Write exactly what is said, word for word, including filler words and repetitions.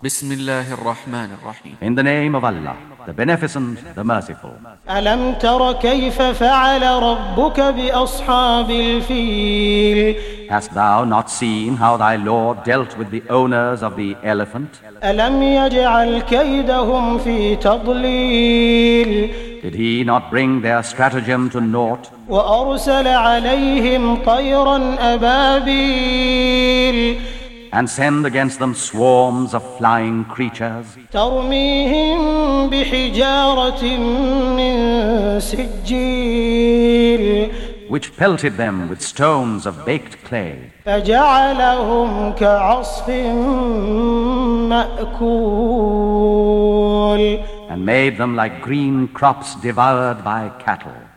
بسم الله الرحمن الرحيم. In the name of Allah, the Beneficent, the Merciful. ألم تر كيف فعل ربك بأصحاب الفيل Hast thou not seen how thy Lord dealt with the owners of the elephant? ألم يجعل كيدهم في تضليل Did he not bring their stratagem to naught? وأرسل عليهم طيرا أبابيل And send against them swarms of flying creatures, ترميهم بحجارة من سجيل which pelted them with stones of baked clay, فجعلهم كعصف مأكول and made them like green crops devoured by cattle.